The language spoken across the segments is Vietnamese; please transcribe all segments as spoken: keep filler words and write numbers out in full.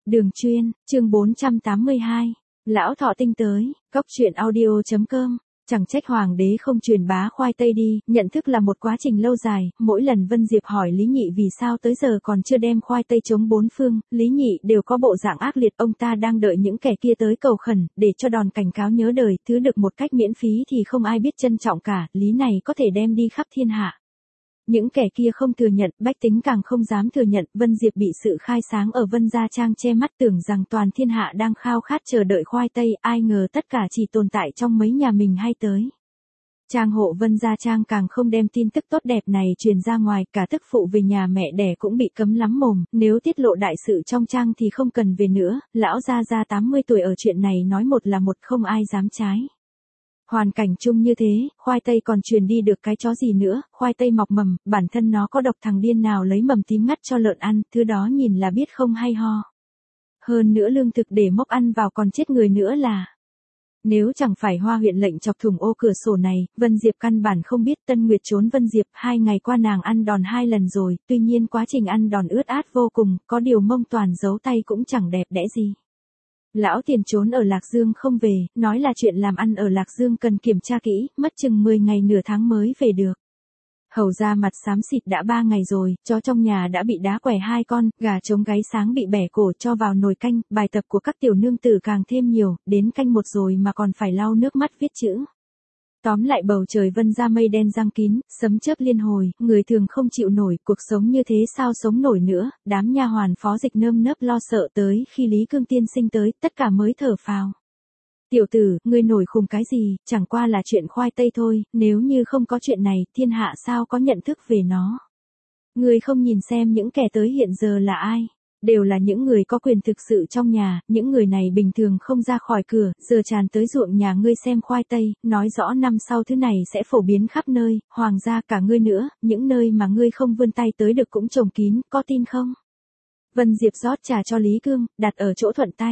Đường chuyên, chương bốn trăm tám mươi hai. Lão thọ tinh tới, cóc truyện audio chấm com. Chẳng trách hoàng đế không truyền bá khoai tây đi, nhận thức là một quá trình lâu dài, mỗi lần Vân Diệp hỏi Lý Nhị vì sao tới giờ còn chưa đem khoai tây chống bốn phương, Lý Nhị đều có bộ dạng ác liệt, ông ta đang đợi những kẻ kia tới cầu khẩn, để cho đòn cảnh cáo nhớ đời, thứ được một cách miễn phí thì không ai biết trân trọng cả, lý này có thể đem đi khắp thiên hạ. Những kẻ kia không thừa nhận, bách tính càng không dám thừa nhận, Vân Diệp bị sự khai sáng ở Vân Gia Trang che mắt, tưởng rằng toàn thiên hạ đang khao khát chờ đợi khoai tây, ai ngờ tất cả chỉ tồn tại trong mấy nhà mình hay tới. Trang hộ Vân Gia Trang càng không đem tin tức tốt đẹp này truyền ra ngoài, cả tức phụ về nhà mẹ đẻ cũng bị cấm lắm mồm, nếu tiết lộ đại sự trong trang thì không cần về nữa, lão Gia Gia tám mươi tuổi ở chuyện này nói một là một, không ai dám trái. Hoàn cảnh chung như thế, khoai tây còn truyền đi được cái chó gì nữa, khoai tây mọc mầm, bản thân nó có độc, thằng điên nào lấy mầm tím ngắt cho lợn ăn, thứ đó nhìn là biết không hay ho. Hơn nữa lương thực để mốc ăn vào còn chết người nữa là. Nếu chẳng phải Hoa huyện lệnh chọc thủng ô cửa sổ này, Vân Diệp căn bản không biết. Tân Nguyệt trốn Vân Diệp, hai ngày qua nàng ăn đòn hai lần rồi, tuy nhiên quá trình ăn đòn ướt át vô cùng, có điều mông toàn giấu tay cũng chẳng đẹp đẽ gì. Lão Tiền trốn ở Lạc Dương không về, nói là chuyện làm ăn ở Lạc Dương cần kiểm tra kỹ, mất chừng mười ngày nửa tháng mới về được. Hầu ra mặt xám xịt đã ba ngày rồi, chó trong nhà đã bị đá quẻ hai con, gà trống gáy sáng bị bẻ cổ cho vào nồi canh, bài tập của các tiểu nương tử càng thêm nhiều, đến canh một rồi mà còn phải lau nước mắt viết chữ. Tóm lại bầu trời Vân ra mây đen giăng kín, sấm chớp liên hồi, người thường không chịu nổi, cuộc sống như thế sao sống nổi nữa, đám nha hoàn phó dịch nơm nớp lo sợ tới khi Lý Cương tiên sinh tới, tất cả mới thở phào. Tiểu tử, ngươi nổi khùng cái gì, chẳng qua là chuyện khoai tây thôi, nếu như không có chuyện này, thiên hạ sao có nhận thức về nó. Ngươi không nhìn xem những kẻ tới hiện giờ là ai. Đều là những người có quyền thực sự trong nhà, những người này bình thường không ra khỏi cửa, giờ tràn tới ruộng nhà ngươi xem khoai tây, nói rõ năm sau thứ này sẽ phổ biến khắp nơi, hoàng gia cả ngươi nữa, những nơi mà ngươi không vươn tay tới được cũng trồng kín, có tin không? Vân Diệp rót trà cho Lý Cương, đặt ở chỗ thuận tay.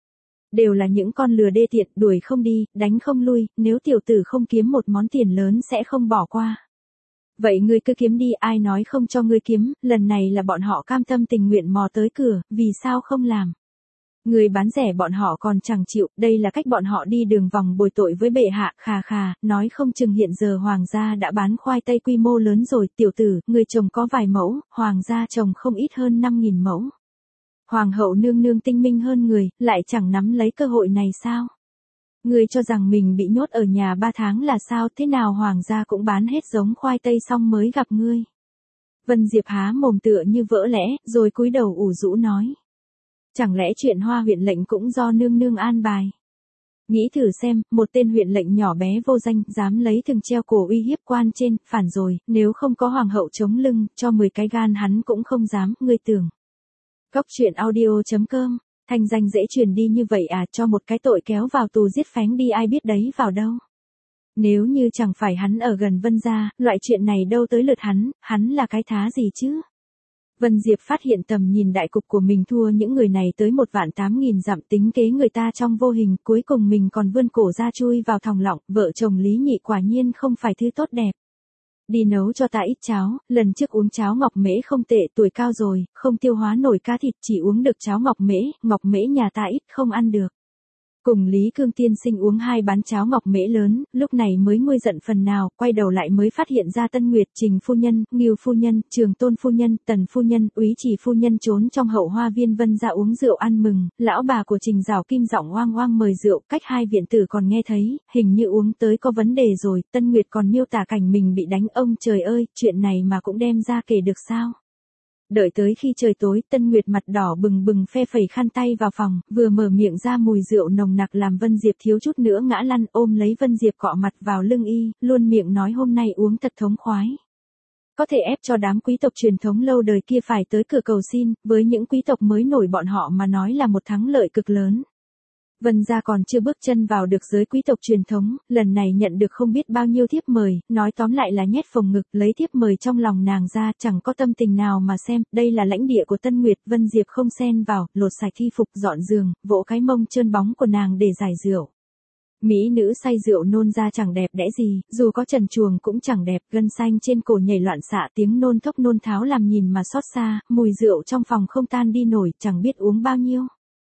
Đều là những con lừa đê tiện, đuổi không đi, đánh không lui, nếu tiểu tử không kiếm một món tiền lớn sẽ không bỏ qua. Vậy ngươi cứ kiếm đi, ai nói không cho ngươi kiếm, lần này là bọn họ cam tâm tình nguyện mò tới cửa, vì sao không làm? Ngươi bán rẻ bọn họ còn chẳng chịu, đây là cách bọn họ đi đường vòng bồi tội với bệ hạ, khà khà, nói không chừng hiện giờ hoàng gia đã bán khoai tây quy mô lớn rồi, tiểu tử, ngươi trồng có vài mẫu, hoàng gia trồng không ít hơn năm nghìn mẫu. Hoàng hậu nương nương tinh minh hơn người, lại chẳng nắm lấy cơ hội này sao? Ngươi cho rằng mình bị nhốt ở nhà ba tháng là sao, thế nào hoàng gia cũng bán hết giống khoai tây xong mới gặp ngươi. Vân Diệp há mồm tựa như vỡ lẽ, rồi cúi đầu ủ rũ nói. Chẳng lẽ chuyện Hoa huyện lệnh cũng do nương nương an bài? Nghĩ thử xem, một tên huyện lệnh nhỏ bé vô danh, dám lấy thừng treo cổ uy hiếp quan trên, phản rồi, nếu không có hoàng hậu chống lưng, cho mười cái gan hắn cũng không dám, ngươi tưởng. Cóc truyện audio chấm com. Thanh danh dễ truyền đi như vậy à, cho một cái tội kéo vào tù giết phén đi ai biết đấy vào đâu. Nếu như chẳng phải hắn ở gần Vân gia, loại chuyện này đâu tới lượt hắn, hắn là cái thá gì chứ? Vân Diệp phát hiện tầm nhìn đại cục của mình thua những người này tới một vạn tám nghìn dặm, tính kế người ta trong vô hình, cuối cùng mình còn vươn cổ ra chui vào thòng lọng, vợ chồng Lý Nhị quả nhiên không phải thứ tốt đẹp. Đi nấu cho ta ít cháo, lần trước uống cháo ngọc mễ không tệ, tuổi cao rồi, không tiêu hóa nổi cá thịt, chỉ uống được cháo ngọc mễ, ngọc mễ nhà ta ít không ăn được. Cùng Lý Cương tiên sinh uống hai bát cháo ngọc mễ lớn, lúc này mới nguôi giận phần nào, quay đầu lại mới phát hiện ra Tân Nguyệt, Trình phu nhân, Ngưu phu nhân, Trường Tôn phu nhân, Tần phu nhân, Úy Chỉ phu nhân trốn trong hậu hoa viên Vân gia uống rượu ăn mừng, lão bà của Trình Giảo Kim giọng oang oang mời rượu, cách hai viện tử còn nghe thấy, hình như uống tới có vấn đề rồi, Tân Nguyệt còn miêu tả cảnh mình bị đánh, ông trời ơi, chuyện này mà cũng đem ra kể được sao? Đợi tới khi trời tối, Tân Nguyệt mặt đỏ bừng bừng phe phẩy khăn tay vào phòng, vừa mở miệng ra mùi rượu nồng nặc làm Vân Diệp thiếu chút nữa ngã lăn, ôm lấy Vân Diệp cọ mặt vào lưng y, luôn miệng nói hôm nay uống thật thống khoái. Có thể ép cho đám quý tộc truyền thống lâu đời kia phải tới cửa cầu xin, với những quý tộc mới nổi bọn họ mà nói là một thắng lợi cực lớn. Vân gia còn chưa bước chân vào được giới quý tộc truyền thống, lần này nhận được không biết bao nhiêu thiếp mời, nói tóm lại là nhét phồng ngực, lấy thiếp mời trong lòng nàng ra, chẳng có tâm tình nào mà xem, đây là lãnh địa của Tân Nguyệt, Vân Diệp không xen vào, lột sạch y phục, dọn giường, vỗ cái mông trơn bóng của nàng để giải rượu. Mỹ nữ say rượu nôn ra chẳng đẹp đẽ gì, dù có trần truồng cũng chẳng đẹp, gân xanh trên cổ nhảy loạn xạ, tiếng nôn thốc nôn tháo làm nhìn mà xót xa, mùi rượu trong phòng không tan đi nổi, chẳng biết uống bao nhiêu.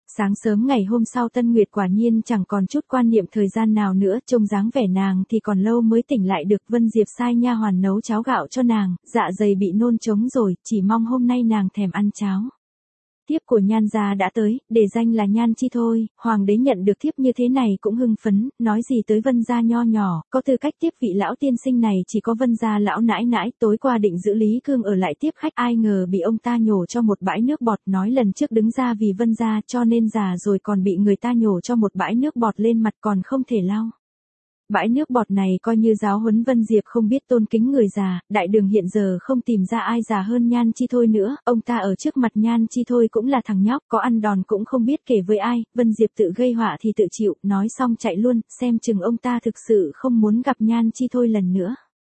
Sáng sớm ngày hôm sau Tân Nguyệt quả nhiên chẳng còn chút quan niệm thời gian nào nữa, trông dáng vẻ nàng thì còn lâu mới tỉnh lại được. Vân Diệp sai nha hoàn nấu cháo gạo cho nàng, dạ dày bị nôn trống rồi, chỉ mong hôm nay nàng thèm ăn cháo. Thiếp của Nhan gia đã tới, để danh là Nhan Chi thôi. Hoàng đế nhận được thiếp như thế này cũng hưng phấn, nói gì tới Vân gia nho nhỏ, có tư cách tiếp vị lão tiên sinh này chỉ có Vân gia lão nãi nãi. Tối qua định giữ Lý Cương ở lại tiếp khách, ai ngờ bị ông ta nhổ cho một bãi nước bọt, nói lần trước đứng ra vì Vân gia cho nên già rồi còn bị người ta nhổ cho một bãi nước bọt lên mặt còn không thể lau. Bãi nước bọt này coi như giáo huấn Vân Diệp không biết tôn kính người già. Đại đường hiện giờ không tìm ra ai già hơn Nhan Chi thôi nữa, ông ta ở trước mặt Nhan Chi thôi cũng là thằng nhóc, có ăn đòn cũng không biết kể với ai. Vân Diệp tự gây họa thì tự chịu, nói xong chạy luôn, xem chừng ông ta thực sự không muốn gặp Nhan Chi thôi lần nữa.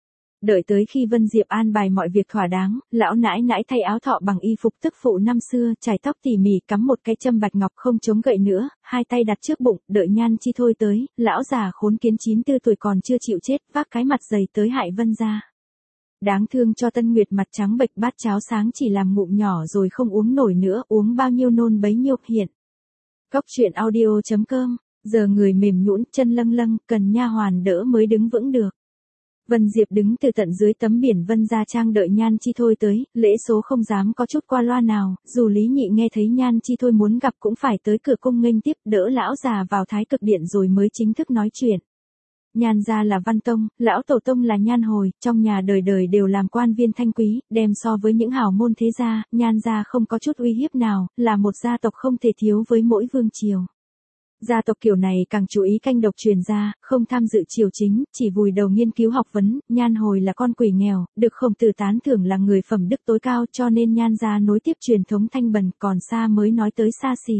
Đợi tới khi Vân Diệp an bài mọi việc thỏa đáng, lão nãi nãi thay áo thọ bằng y phục tức phụ năm xưa, chải tóc tỉ mỉ, cắm một cái châm bạch ngọc không chống gậy nữa, hai tay đặt trước bụng, đợi Nhan Chi thôi tới. Lão già khốn kiến chín tư tuổi còn chưa chịu chết, vác cái mặt dày tới hại Vân gia. Đáng thương cho Tân Nguyệt mặt trắng bệch, bát cháo sáng chỉ làm ngụm nhỏ rồi không uống nổi nữa, uống bao nhiêu nôn bấy nhiêu hiện. Cốc truyện audio chấm com, giờ người mềm nhũn, chân lâng lâng, cần nha hoàn đỡ mới đứng vững được. Vân Diệp đứng từ tận dưới tấm biển Vân gia trang đợi Nhan Chi thôi tới, lễ số không dám có chút qua loa nào, dù Lý Nhị nghe thấy Nhan Chi thôi muốn gặp cũng phải tới cửa cung nghênh tiếp, đỡ lão già vào thái cực điện rồi mới chính thức nói chuyện. Nhan gia là Văn Tông, lão tổ tông là Nhan Hồi, trong nhà đời đời đều làm quan viên thanh quý, đem so với những hào môn thế gia, Nhan gia không có chút uy hiếp nào, là một gia tộc không thể thiếu với mỗi vương triều. Gia tộc kiểu này càng chú ý canh độc truyền ra, không tham dự triều chính, chỉ vùi đầu nghiên cứu học vấn. Nhan Hồi là con quỷ nghèo, được Khổng Tử tán thưởng là người phẩm đức tối cao, cho nên Nhan gia nối tiếp truyền thống thanh bần, còn xa mới nói tới xa xỉ.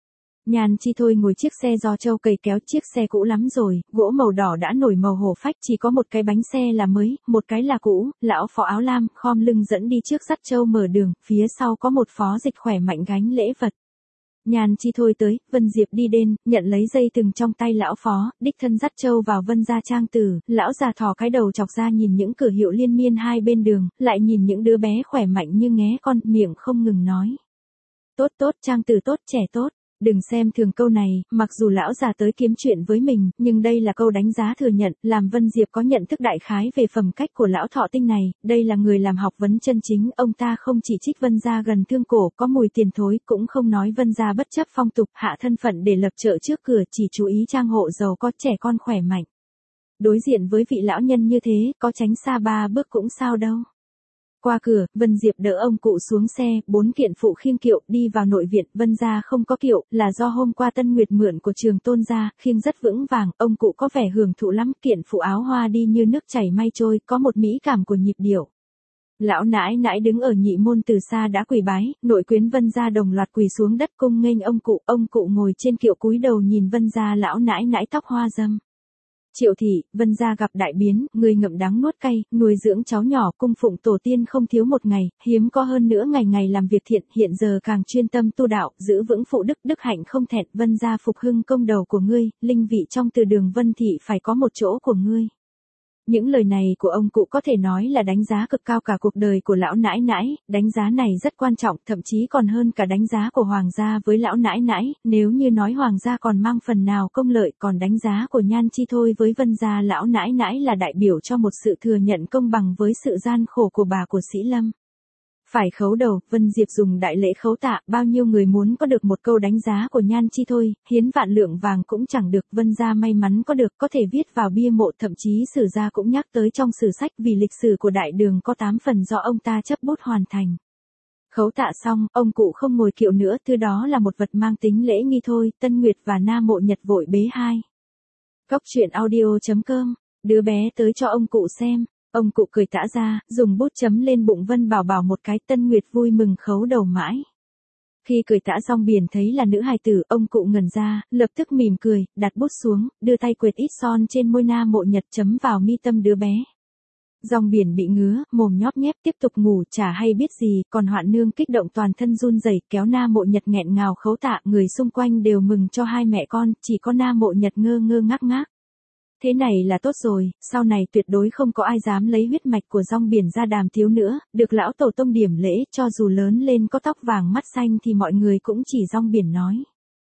Nhan Chi thôi ngồi chiếc xe do Châu cày kéo, chiếc xe cũ lắm rồi, gỗ màu đỏ đã nổi màu hổ phách, chỉ có một cái bánh xe là mới, một cái là cũ. Lão phó áo lam khom lưng dẫn đi trước dắt Châu mở đường, phía sau có một phó dịch khỏe mạnh gánh lễ vật. Nhan Chi thôi tới, Vân Diệp đi đến, nhận lấy dây thừng trong tay lão phó, đích thân dắt Châu vào Vân gia trang tử. Lão già thò cái đầu chọc ra nhìn những cửa hiệu liên miên hai bên đường, lại nhìn những đứa bé khỏe mạnh như nghé con, miệng không ngừng nói. Tốt tốt, trang tử tốt, trẻ tốt. Đừng xem thường câu này, mặc dù lão già tới kiếm chuyện với mình, nhưng đây là câu đánh giá thừa nhận, làm Vân Diệp có nhận thức đại khái về phẩm cách của lão thọ tinh này. Đây là người làm học vấn chân chính, ông ta không chỉ trích Vân gia gần thương cổ, có mùi tiền thối, cũng không nói Vân gia bất chấp phong tục, hạ thân phận để lập chợ trước cửa, chỉ chú ý trang hộ giàu có, trẻ con khỏe mạnh. Đối diện với vị lão nhân như thế, có tránh xa ba bước cũng sao đâu. Qua cửa, Vân Diệp đỡ ông cụ xuống xe, bốn kiện phụ khiêng kiệu, đi vào nội viện. Vân gia không có kiệu, là do hôm qua Tân Nguyệt mượn của Trường Tôn gia, khiêng rất vững vàng, ông cụ có vẻ hưởng thụ lắm, kiện phụ áo hoa đi như nước chảy mây trôi, có một mỹ cảm của nhịp điệu. Lão nãi nãi đứng ở nhị môn từ xa đã quỳ bái, nội quyến Vân gia đồng loạt quỳ xuống đất cung nghênh ông cụ, ông cụ ngồi trên kiệu cúi đầu nhìn Vân gia lão nãi nãi tóc hoa râm. Triệu thị, Vân gia gặp đại biến, người ngậm đắng nuốt cay, nuôi dưỡng cháu nhỏ, cung phụng tổ tiên không thiếu một ngày, hiếm có hơn nữa ngày ngày làm việc thiện, hiện giờ càng chuyên tâm tu đạo, giữ vững phụ đức, đức hạnh không thẹn. Vân gia phục hưng công đầu của ngươi, linh vị trong từ đường Vân thị phải có một chỗ của ngươi. Những lời này của ông cụ có thể nói là đánh giá cực cao cả cuộc đời của lão nãi nãi, đánh giá này rất quan trọng, thậm chí còn hơn cả đánh giá của hoàng gia với lão nãi nãi. Nếu như nói hoàng gia còn mang phần nào công lợi, còn đánh giá của Nhan Chi thôi với Vân gia lão nãi nãi là đại biểu cho một sự thừa nhận công bằng với sự gian khổ của bà của Sĩ Lâm. Phải khấu đầu, Vân Diệp dùng đại lễ khấu tạ, bao nhiêu người muốn có được một câu đánh giá của Nhan Chi thôi, hiến vạn lượng vàng cũng chẳng được. Vân gia may mắn có được, có thể viết vào bia mộ, thậm chí sử gia cũng nhắc tới trong sử sách, vì lịch sử của đại đường có tám phần do ông ta chấp bút hoàn thành. Khấu tạ xong, ông cụ không ngồi kiệu nữa, thứ đó là một vật mang tính lễ nghi thôi. Tân Nguyệt và Na Mộ Nhật vội bế hai. Cốc truyện audio chấm com, đứa bé tới cho ông cụ xem. Ông cụ cười tả ra, dùng bút chấm lên bụng Vân Bảo Bảo một cái. Tân Nguyệt vui mừng khấu đầu mãi. Khi cười tả xong biển thấy là nữ hài tử, ông cụ ngẩn ra, lập tức mỉm cười, đặt bút xuống, đưa tay quệt ít son trên môi Na Mộ Nhật chấm vào mi tâm đứa bé. Dòng biển bị ngứa, mồm nhóp nhép tiếp tục ngủ, chả hay biết gì, còn Hoạn Nương kích động toàn thân run rẩy, kéo Na Mộ Nhật nghẹn ngào khấu tạ, người xung quanh đều mừng cho hai mẹ con, chỉ có Na Mộ Nhật ngơ ngơ ngác ngác. Thế này là tốt rồi, sau này tuyệt đối không có ai dám lấy huyết mạch của rong biển ra đàm tiếu nữa, được lão tổ tông điểm lễ, cho dù lớn lên có tóc vàng mắt xanh thì mọi người cũng chỉ rong biển nói.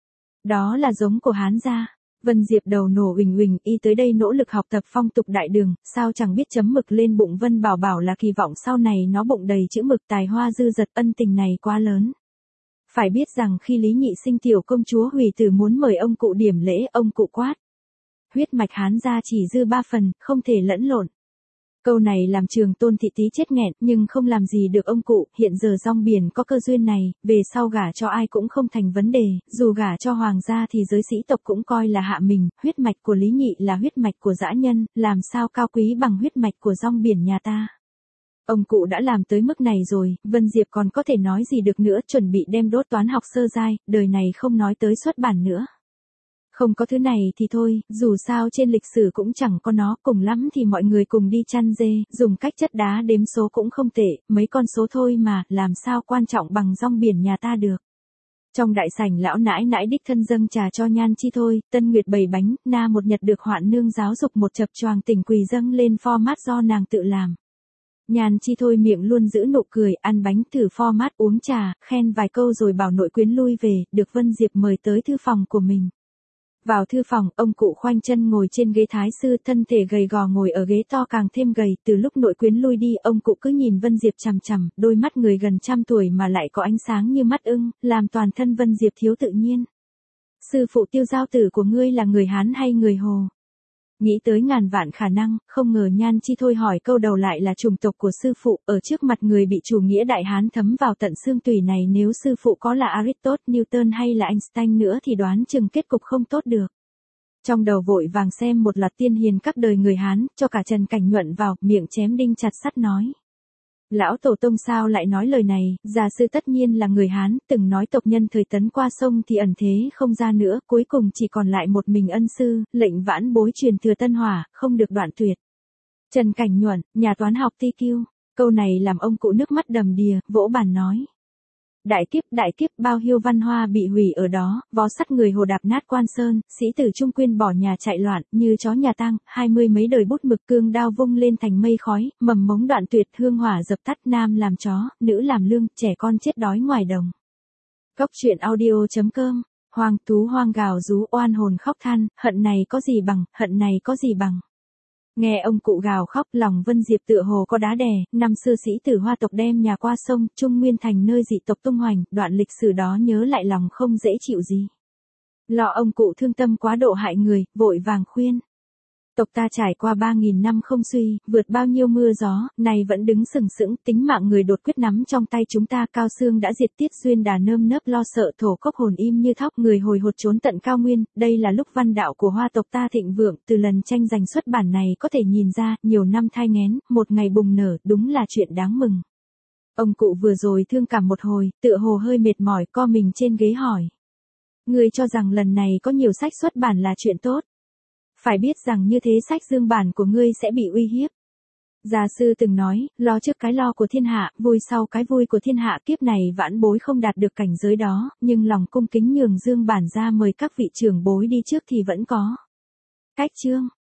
Đó là giống của Hán gia. Vân Diệp đầu nổ uỳnh uỳnh, y tới đây nỗ lực học tập phong tục đại đường, sao chẳng biết chấm mực lên bụng Vân Bảo Bảo là kỳ vọng sau này nó bụng đầy chữ mực tài hoa dư dật, ân tình này quá lớn. Phải biết rằng khi Lý Nhị sinh tiểu công chúa Hủy Tử muốn mời ông cụ điểm lễ, ông cụ quát. Huyết mạch Hán gia chỉ dư ba phần, không thể lẫn lộn. Câu này làm Trường Tôn thị tí chết nghẹn, nhưng không làm gì được ông cụ, hiện giờ rong biển có cơ duyên này, về sau gả cho ai cũng không thành vấn đề, dù gả cho hoàng gia thì giới sĩ tộc cũng coi là hạ mình, huyết mạch của Lý Nhị là huyết mạch của dã nhân, làm sao cao quý bằng huyết mạch của rong biển nhà ta. Ông cụ đã làm tới mức này rồi, Vân Diệp còn có thể nói gì được nữa, chuẩn bị đem đốt toán học sơ giai, đời này không nói tới xuất bản nữa. Không có thứ này thì thôi, dù sao trên lịch sử cũng chẳng có nó, cùng lắm thì mọi người cùng đi chăn dê, dùng cách chất đá đếm số cũng không tệ, mấy con số thôi mà, làm sao quan trọng bằng rong biển nhà ta được. Trong đại sảnh lão nãi nãi đích thân dâng trà cho Nhan Chi Thôi, Tân Nguyệt bày bánh, na một nhật được Hoạn nương giáo dục một chập choàng tỉnh quỳ dâng lên format do nàng tự làm. Nhan Chi Thôi miệng luôn giữ nụ cười, ăn bánh thử format uống trà, khen vài câu rồi bảo nội quyến lui về, được Vân Diệp mời tới thư phòng của mình. Vào thư phòng, ông cụ khoanh chân ngồi trên ghế thái sư, thân thể gầy gò ngồi ở ghế to càng thêm gầy, từ lúc nội quyến lui đi, ông cụ cứ nhìn Vân Diệp chằm chằm, đôi mắt người gần trăm tuổi mà lại có ánh sáng như mắt ưng, làm toàn thân Vân Diệp thiếu tự nhiên. Sư phụ Tiêu Giao Tử của ngươi là người Hán hay người Hồ? Nghĩ tới ngàn vạn khả năng, không ngờ Nhan Chi Thôi hỏi câu đầu lại là chủng tộc của sư phụ, ở trước mặt người bị chủ nghĩa đại Hán thấm vào tận xương tủy này, nếu sư phụ có là Aristotle, Newton hay là Einstein nữa thì đoán chừng kết cục không tốt được. Trong đầu vội vàng xem một loạt tiên hiền các đời người Hán, cho cả Trần Cảnh Nhuận vào, miệng chém đinh chặt sắt nói. Lão tổ tông sao lại nói lời này, già sư tất nhiên là người Hán, từng nói tộc nhân thời Tấn qua sông thì ẩn thế không ra nữa, cuối cùng chỉ còn lại một mình ân sư, lệnh vãn bối truyền thừa Tân Hỏa, không được đoạn tuyệt. Trần Cảnh Nhuận, nhà toán học ti kiu, câu này làm ông cụ nước mắt đầm đìa, vỗ bàn nói. Đại kiếp, đại kiếp, bao hiêu văn hoa bị hủy ở đó, vó sắt người Hồ đạp nát Quan Sơn, sĩ tử Trung Quyên bỏ nhà chạy loạn, như chó nhà tang, hai mươi mấy đời bút mực cương đao vung lên thành mây khói, mầm mống đoạn tuyệt, hương hỏa dập tắt, nam làm chó, nữ làm lương, trẻ con chết đói ngoài đồng. Góc truyện audio chấm com, Hoàng Tú Hoang gào rú oan hồn khóc than, hận này có gì bằng, hận này có gì bằng. Nghe ông cụ gào khóc, lòng Vân Diệp tựa hồ có đá đè, năm xưa sĩ tử Hoa tộc đem nhà qua sông, Trung Nguyên thành nơi dị tộc tung hoành, đoạn lịch sử đó nhớ lại lòng không dễ chịu gì. Lo ông cụ thương tâm quá độ hại người, vội vàng khuyên. Tộc ta trải qua ba nghìn năm không suy, vượt bao nhiêu mưa gió, này vẫn đứng sừng sững, tính mạng người đột quyết nắm trong tay chúng ta, Cao Xương đã diệt Tiết Duyên đà nơm nớp lo sợ, thổ cốc hồn im như thóc, người hồi hột trốn tận cao nguyên, đây là lúc văn đạo của Hoa tộc ta thịnh vượng, từ lần tranh giành xuất bản này có thể nhìn ra, nhiều năm thai nghén, một ngày bùng nở, đúng là chuyện đáng mừng. Ông cụ vừa rồi thương cảm một hồi, tựa hồ hơi mệt mỏi, co mình trên ghế hỏi. Người cho rằng lần này có nhiều sách xuất bản là chuyện tốt. Phải biết rằng như thế sách dương bản của ngươi sẽ bị uy hiếp. Già sư từng nói, lo trước cái lo của thiên hạ, vui sau cái vui của thiên hạ, kiếp này vãn bối không đạt được cảnh giới đó, nhưng lòng cung kính nhường dương bản ra mời các vị trưởng bối đi trước thì vẫn có. Cách chương